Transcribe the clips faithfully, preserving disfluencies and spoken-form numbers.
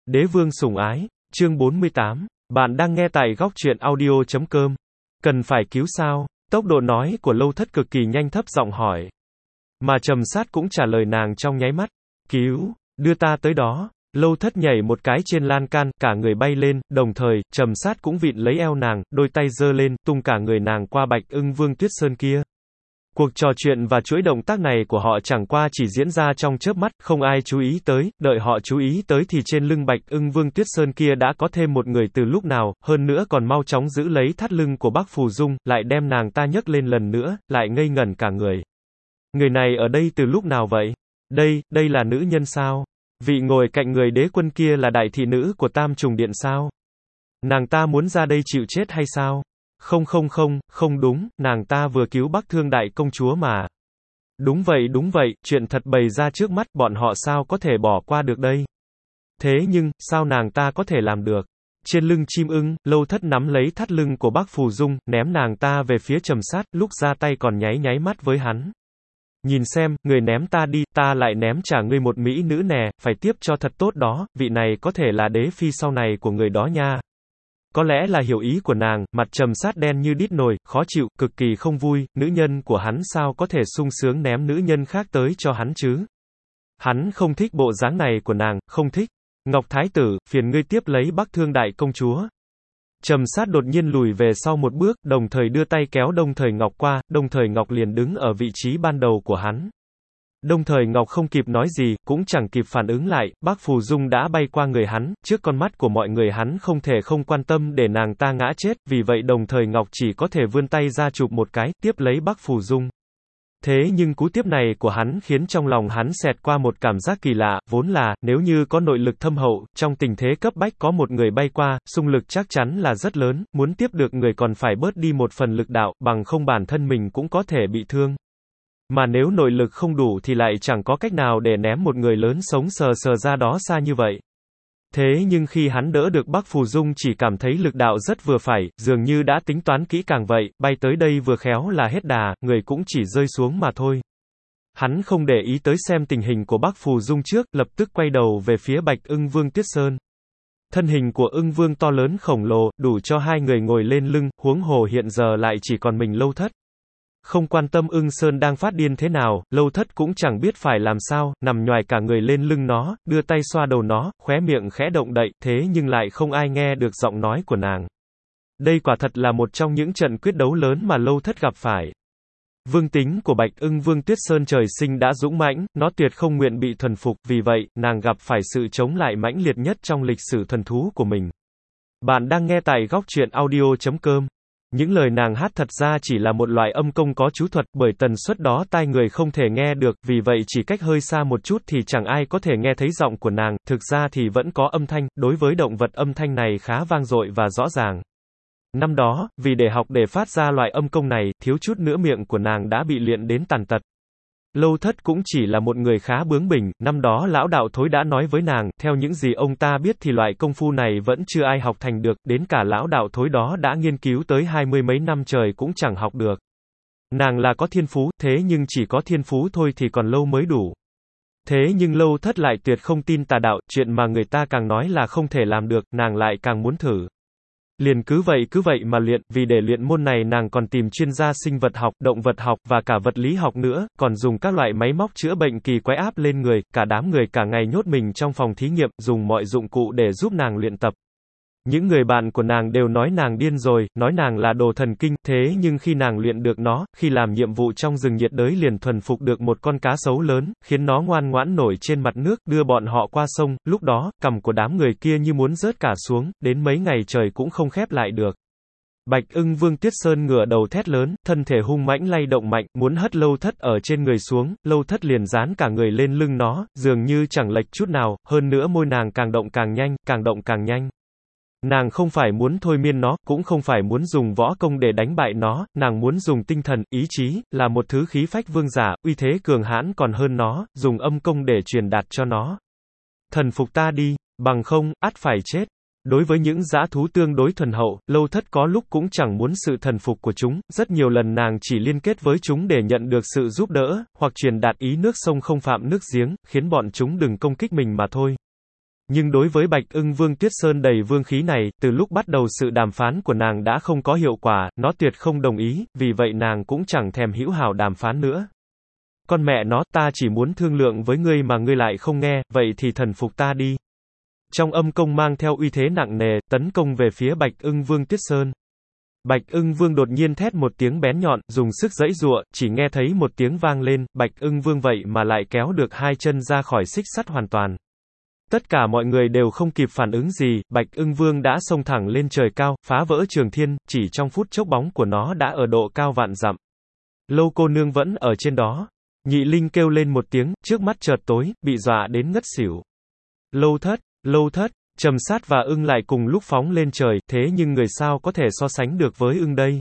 Đế vương sủng ái, chương bốn mươi tám. Bạn đang nghe tại góc truyện audio chấm com. Cần phải cứu sao? Tốc độ nói của Lâu Thất cực kỳ nhanh, thấp giọng hỏi. Mà Trầm Sát cũng trả lời nàng trong nháy mắt. Cứu, đưa ta tới đó. Lâu Thất nhảy một cái trên lan can, cả người bay lên, đồng thời, Trầm Sát cũng vịn lấy eo nàng, đôi tay giơ lên, tung cả người nàng qua Bạch Ưng Vương Tuyết Sơn kia. Cuộc trò chuyện và chuỗi động tác này của họ chẳng qua chỉ diễn ra trong chớp mắt, không ai chú ý tới, đợi họ chú ý tới thì trên lưng Bạch Ưng Vương Tuyết Sơn kia đã có thêm một người từ lúc nào, hơn nữa còn mau chóng giữ lấy thắt lưng của Bắc Phù Dung, lại đem nàng ta nhấc lên lần nữa, lại ngây ngẩn cả người. Người này ở đây từ lúc nào vậy? Đây, đây là nữ nhân sao? Vị ngồi cạnh người đế quân kia là đại thị nữ của Tam Trùng Điện sao? Nàng ta muốn ra đây chịu chết hay sao? Không không không, không đúng, nàng ta vừa cứu Bắc Thương đại công chúa mà. Đúng vậy đúng vậy, chuyện thật bày ra trước mắt, bọn họ sao có thể bỏ qua được đây? Thế nhưng, sao nàng ta có thể làm được? Trên lưng chim ưng, Lâu Thất nắm lấy thắt lưng của Bắc Phù Dung, ném nàng ta về phía Trầm Sát, lúc ra tay còn nháy nháy mắt với hắn. Nhìn xem, người ném ta đi, ta lại ném trả ngươi một mỹ nữ nè, phải tiếp cho thật tốt đó, vị này có thể là đế phi sau này của người đó nha. Có lẽ là hiểu ý của nàng, mặt Trầm Sát đen như đít nồi, khó chịu, cực kỳ không vui, nữ nhân của hắn sao có thể sung sướng ném nữ nhân khác tới cho hắn chứ? Hắn không thích bộ dáng này của nàng, không thích. Ngọc Thái tử, phiền ngươi tiếp lấy Bắc Thương đại công chúa. Trầm Sát đột nhiên lùi về sau một bước, đồng thời đưa tay kéo Đông Thời Ngọc qua, Đông Thời Ngọc liền đứng ở vị trí ban đầu của hắn. Đông Thời Ngọc không kịp nói gì, cũng chẳng kịp phản ứng lại, Bắc Phù Dung đã bay qua người hắn, trước con mắt của mọi người hắn không thể không quan tâm để nàng ta ngã chết, vì vậy Đồng Thời Ngọc chỉ có thể vươn tay ra chụp một cái, tiếp lấy Bắc Phù Dung. Thế nhưng cú tiếp này của hắn khiến trong lòng hắn xẹt qua một cảm giác kỳ lạ, vốn là, nếu như có nội lực thâm hậu, trong tình thế cấp bách có một người bay qua, xung lực chắc chắn là rất lớn, muốn tiếp được người còn phải bớt đi một phần lực đạo, bằng không bản thân mình cũng có thể bị thương. Mà nếu nội lực không đủ thì lại chẳng có cách nào để ném một người lớn sống sờ sờ ra đó xa như vậy. Thế nhưng khi hắn đỡ được Bắc Phù Dung chỉ cảm thấy lực đạo rất vừa phải, dường như đã tính toán kỹ càng vậy, bay tới đây vừa khéo là hết đà, người cũng chỉ rơi xuống mà thôi. Hắn không để ý tới xem tình hình của Bắc Phù Dung trước, lập tức quay đầu về phía Bạch Ưng Vương Tuyết Sơn. Thân hình của Ưng Vương to lớn khổng lồ, đủ cho hai người ngồi lên lưng, huống hồ hiện giờ lại chỉ còn mình Lâu Thất. Không quan tâm Ưng Sơn đang phát điên thế nào, Lâu Thất cũng chẳng biết phải làm sao, nằm nhoài cả người lên lưng nó, đưa tay xoa đầu nó, khóe miệng khẽ động đậy, thế nhưng lại không ai nghe được giọng nói của nàng. Đây quả thật là một trong những trận quyết đấu lớn mà Lâu Thất gặp phải. Vương tính của Bạch Ưng Vương Tuyết Sơn trời sinh đã dũng mãnh, nó tuyệt không nguyện bị thuần phục, vì vậy, nàng gặp phải sự chống lại mãnh liệt nhất trong lịch sử thuần thú của mình. Bạn đang nghe tại góc truyện audio chấm com. Những lời nàng hát thật ra chỉ là một loại âm công có chú thuật, bởi tần suất đó tai người không thể nghe được, vì vậy chỉ cách hơi xa một chút thì chẳng ai có thể nghe thấy giọng của nàng, thực ra thì vẫn có âm thanh, đối với động vật âm thanh này khá vang dội và rõ ràng. Năm đó, vì để học để phát ra loại âm công này, thiếu chút nữa miệng của nàng đã bị luyện đến tàn tật. Lâu Thất cũng chỉ là một người khá bướng bỉnh, năm đó lão đạo thối đã nói với nàng, theo những gì ông ta biết thì loại công phu này vẫn chưa ai học thành được, đến cả lão đạo thối đó đã nghiên cứu tới hai mươi mấy năm trời cũng chẳng học được. Nàng là có thiên phú, thế nhưng chỉ có thiên phú thôi thì còn lâu mới đủ. Thế nhưng Lâu Thất lại tuyệt không tin tà đạo, chuyện mà người ta càng nói là không thể làm được, nàng lại càng muốn thử. Liền cứ vậy cứ vậy mà luyện, vì để luyện môn này nàng còn tìm chuyên gia sinh vật học, động vật học, và cả vật lý học nữa, còn dùng các loại máy móc chữa bệnh kỳ quái áp lên người, cả đám người cả ngày nhốt mình trong phòng thí nghiệm, dùng mọi dụng cụ để giúp nàng luyện tập. Những người bạn của nàng đều nói nàng điên rồi, nói nàng là đồ thần kinh, thế nhưng khi nàng luyện được nó, khi làm nhiệm vụ trong rừng nhiệt đới liền thuần phục được một con cá sấu lớn, khiến nó ngoan ngoãn nổi trên mặt nước, đưa bọn họ qua sông, lúc đó, cằm của đám người kia như muốn rớt cả xuống, đến mấy ngày trời cũng không khép lại được. Bạch Ưng Vương Tuyết Sơn ngửa đầu thét lớn, thân thể hung mãnh lay động mạnh, muốn hất Lâu Thất ở trên người xuống, Lâu Thất liền dán cả người lên lưng nó, dường như chẳng lệch chút nào, hơn nữa môi nàng càng động càng nhanh, càng động càng nhanh. Nàng không phải muốn thôi miên nó, cũng không phải muốn dùng võ công để đánh bại nó, nàng muốn dùng tinh thần, ý chí, là một thứ khí phách vương giả, uy thế cường hãn còn hơn nó, dùng âm công để truyền đạt cho nó. Thần phục ta đi, bằng không, ắt phải chết. Đối với những dã thú tương đối thuần hậu, Lâu Thất có lúc cũng chẳng muốn sự thần phục của chúng, rất nhiều lần nàng chỉ liên kết với chúng để nhận được sự giúp đỡ, hoặc truyền đạt ý nước sông không phạm nước giếng, khiến bọn chúng đừng công kích mình mà thôi. Nhưng đối với Bạch Ưng Vương Tuyết Sơn đầy vương khí này, từ lúc bắt đầu sự đàm phán của nàng đã không có hiệu quả, nó tuyệt không đồng ý, vì vậy nàng cũng chẳng thèm hữu hảo đàm phán nữa. Con mẹ nó, ta chỉ muốn thương lượng với ngươi mà ngươi lại không nghe, vậy thì thần phục ta đi. Trong âm công mang theo uy thế nặng nề, tấn công về phía Bạch Ưng Vương Tuyết Sơn. Bạch Ưng Vương đột nhiên thét một tiếng bén nhọn, dùng sức giãy giụa, chỉ nghe thấy một tiếng vang lên, Bạch Ưng Vương vậy mà lại kéo được hai chân ra khỏi xích sắt hoàn toàn. Tất cả mọi người đều không kịp phản ứng gì, Bạch Ưng Vương đã xông thẳng lên trời cao, phá vỡ trường thiên, chỉ trong phút chốc bóng của nó đã ở độ cao vạn dặm. Lâu cô nương vẫn ở trên đó. Nhị Linh kêu lên một tiếng, trước mắt chợt tối, bị dọa đến ngất xỉu. Lâu thất, lâu thất, Trầm Sát và ưng lại cùng lúc phóng lên trời, thế nhưng người sao có thể so sánh được với ưng đây?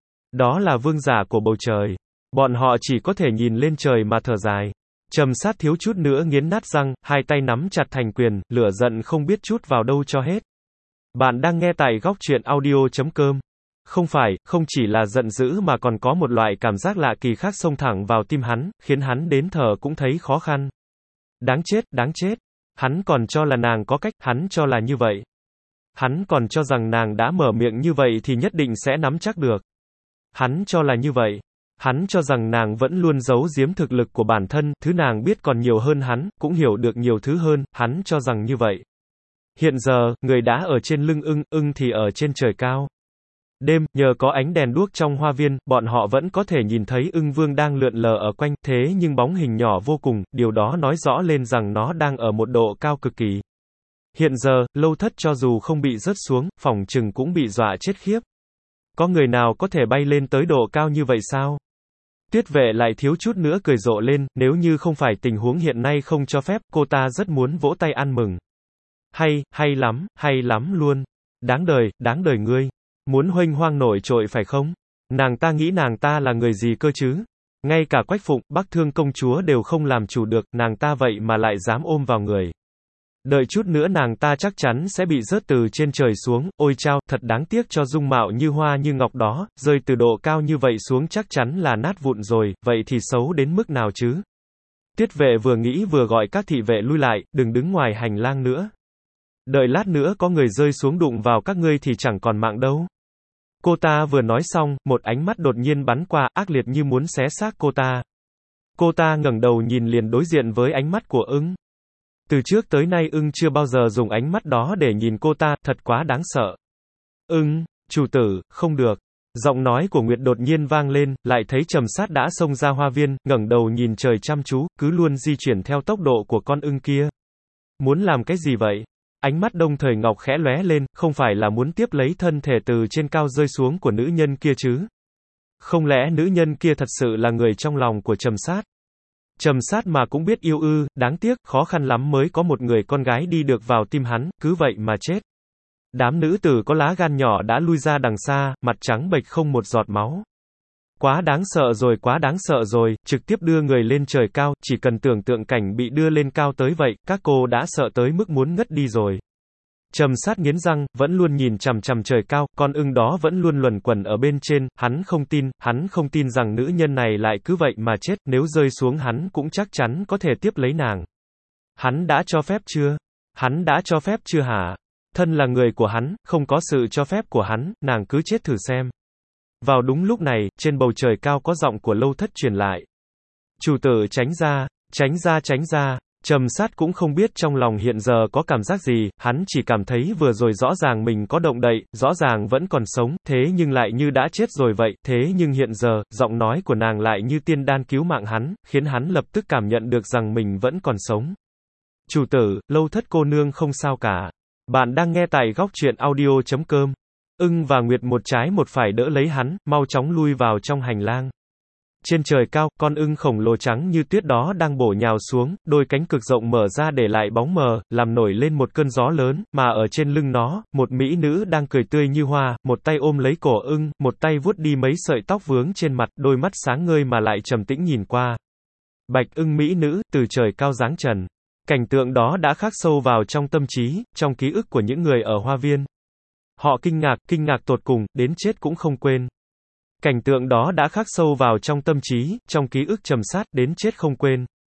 Đó là vương giả của bầu trời. Bọn họ chỉ có thể nhìn lên trời mà thở dài. Trầm Sát thiếu chút nữa nghiến nát răng, hai tay nắm chặt thành quyền, lửa giận không biết trút vào đâu cho hết. Bạn đang nghe tại góc truyện audio chấm com. Không phải, không chỉ là giận dữ mà còn có một loại cảm giác lạ kỳ khác xông thẳng vào tim hắn, khiến hắn đến thở cũng thấy khó khăn. Đáng chết, đáng chết. Hắn còn cho là nàng có cách, hắn cho là như vậy. Hắn còn cho rằng nàng đã mở miệng như vậy thì nhất định sẽ nắm chắc được. Hắn cho là như vậy. Hắn cho rằng nàng vẫn luôn giấu giếm thực lực của bản thân, thứ nàng biết còn nhiều hơn hắn, cũng hiểu được nhiều thứ hơn, hắn cho rằng như vậy. Hiện giờ, người đã ở trên lưng ưng, ưng thì ở trên trời cao. Đêm, nhờ có ánh đèn đuốc trong hoa viên, bọn họ vẫn có thể nhìn thấy ưng vương đang lượn lờ ở quanh, thế nhưng bóng hình nhỏ vô cùng, điều đó nói rõ lên rằng nó đang ở một độ cao cực kỳ. Hiện giờ, Lâu Thất cho dù không bị rớt xuống, phỏng chừng cũng bị dọa chết khiếp. Có người nào có thể bay lên tới độ cao như vậy sao? Tuyết Vệ lại thiếu chút nữa cười rộ lên, nếu như không phải tình huống hiện nay không cho phép, cô ta rất muốn vỗ tay ăn mừng. Hay, hay lắm, hay lắm luôn. Đáng đời, đáng đời ngươi. Muốn huênh hoang nổi trội phải không? Nàng ta nghĩ nàng ta là người gì cơ chứ? Ngay cả Quách Phụng, Bắc Thương công chúa đều không làm chủ được, nàng ta vậy mà lại dám ôm vào người. Đợi chút nữa nàng ta chắc chắn sẽ bị rớt từ trên trời xuống, ôi chao, thật đáng tiếc cho dung mạo như hoa như ngọc đó, rơi từ độ cao như vậy xuống chắc chắn là nát vụn rồi, vậy thì xấu đến mức nào chứ? Tuyết Vệ vừa nghĩ vừa gọi các thị vệ lui lại, đừng đứng ngoài hành lang nữa. Đợi lát nữa có người rơi xuống đụng vào các ngươi thì chẳng còn mạng đâu. Cô ta vừa nói xong, một ánh mắt đột nhiên bắn qua, ác liệt như muốn xé xác cô ta. Cô ta ngẩng đầu nhìn liền đối diện với ánh mắt của ưng. Từ trước tới nay ưng chưa bao giờ dùng ánh mắt đó để nhìn cô ta, thật quá đáng sợ. Ưng, chủ tử, không được. Giọng nói của Nguyệt đột nhiên vang lên, lại thấy Trầm Sát đã xông ra hoa viên, ngẩng đầu nhìn trời chăm chú, cứ luôn di chuyển theo tốc độ của con ưng kia. Muốn làm cái gì vậy? Ánh mắt Đông Thời Ngọc khẽ lóe lên, không phải là muốn tiếp lấy thân thể từ trên cao rơi xuống của nữ nhân kia chứ? Không lẽ nữ nhân kia thật sự là người trong lòng của Trầm Sát? Trầm Sát mà cũng biết yêu ư, đáng tiếc, khó khăn lắm mới có một người con gái đi được vào tim hắn, cứ vậy mà chết. Đám nữ tử có lá gan nhỏ đã lui ra đằng xa, mặt trắng bệch không một giọt máu. Quá đáng sợ rồi, quá đáng sợ rồi, trực tiếp đưa người lên trời cao, chỉ cần tưởng tượng cảnh bị đưa lên cao tới vậy, các cô đã sợ tới mức muốn ngất đi rồi. Trầm Sát nghiến răng, vẫn luôn nhìn chằm chằm trời cao, con ưng đó vẫn luôn luẩn quẩn ở bên trên, hắn không tin, hắn không tin rằng nữ nhân này lại cứ vậy mà chết, nếu rơi xuống hắn cũng chắc chắn có thể tiếp lấy nàng. Hắn đã cho phép chưa? Hắn đã cho phép chưa hả? Thân là người của hắn, không có sự cho phép của hắn, nàng cứ chết thử xem. Vào đúng lúc này, trên bầu trời cao có giọng của Lâu Thất truyền lại. Chủ tử tránh ra, tránh ra tránh ra. Trầm Sát cũng không biết trong lòng hiện giờ có cảm giác gì, hắn chỉ cảm thấy vừa rồi rõ ràng mình có động đậy, rõ ràng vẫn còn sống, thế nhưng lại như đã chết rồi vậy, thế nhưng hiện giờ, giọng nói của nàng lại như tiên đan cứu mạng hắn, khiến hắn lập tức cảm nhận được rằng mình vẫn còn sống. Chủ tử, Lâu Thất cô nương không sao cả. Bạn đang nghe tại góc truyện audio chấm com. Ưng và Nguyệt một trái một phải đỡ lấy hắn, mau chóng lui vào trong hành lang. Trên trời cao, con ưng khổng lồ trắng như tuyết đó đang bổ nhào xuống, đôi cánh cực rộng mở ra để lại bóng mờ, làm nổi lên một cơn gió lớn, mà ở trên lưng nó, một mỹ nữ đang cười tươi như hoa, một tay ôm lấy cổ ưng, một tay vuốt đi mấy sợi tóc vướng trên mặt, đôi mắt sáng ngời mà lại trầm tĩnh nhìn qua. Bạch ưng mỹ nữ, từ trời cao giáng trần. Cảnh tượng đó đã khắc sâu vào trong tâm trí, trong ký ức của những người ở hoa viên. Họ kinh ngạc, kinh ngạc tột cùng, đến chết cũng không quên. Cảnh tượng đó đã khắc sâu vào trong tâm trí, trong ký ức Trầm Sát, đến chết không quên.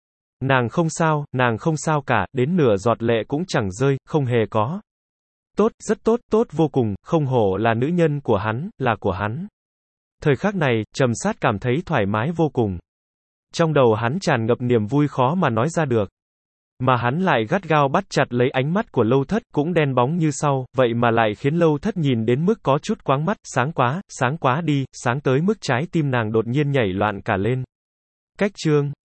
Nàng không sao, nàng không sao cả, đến nửa giọt lệ cũng chẳng rơi, không hề có. Tốt, rất tốt, tốt vô cùng, không hổ là nữ nhân của hắn, là của hắn. Thời khắc này, Trầm Sát cảm thấy thoải mái vô cùng. Trong đầu hắn tràn ngập niềm vui khó mà nói ra được. Mà hắn lại gắt gao bắt chặt lấy ánh mắt của Lâu Thất, cũng đen bóng như sau, vậy mà lại khiến Lâu Thất nhìn đến mức có chút quáng mắt, sáng quá, sáng quá đi, sáng tới mức trái tim nàng đột nhiên nhảy loạn cả lên. Cách chương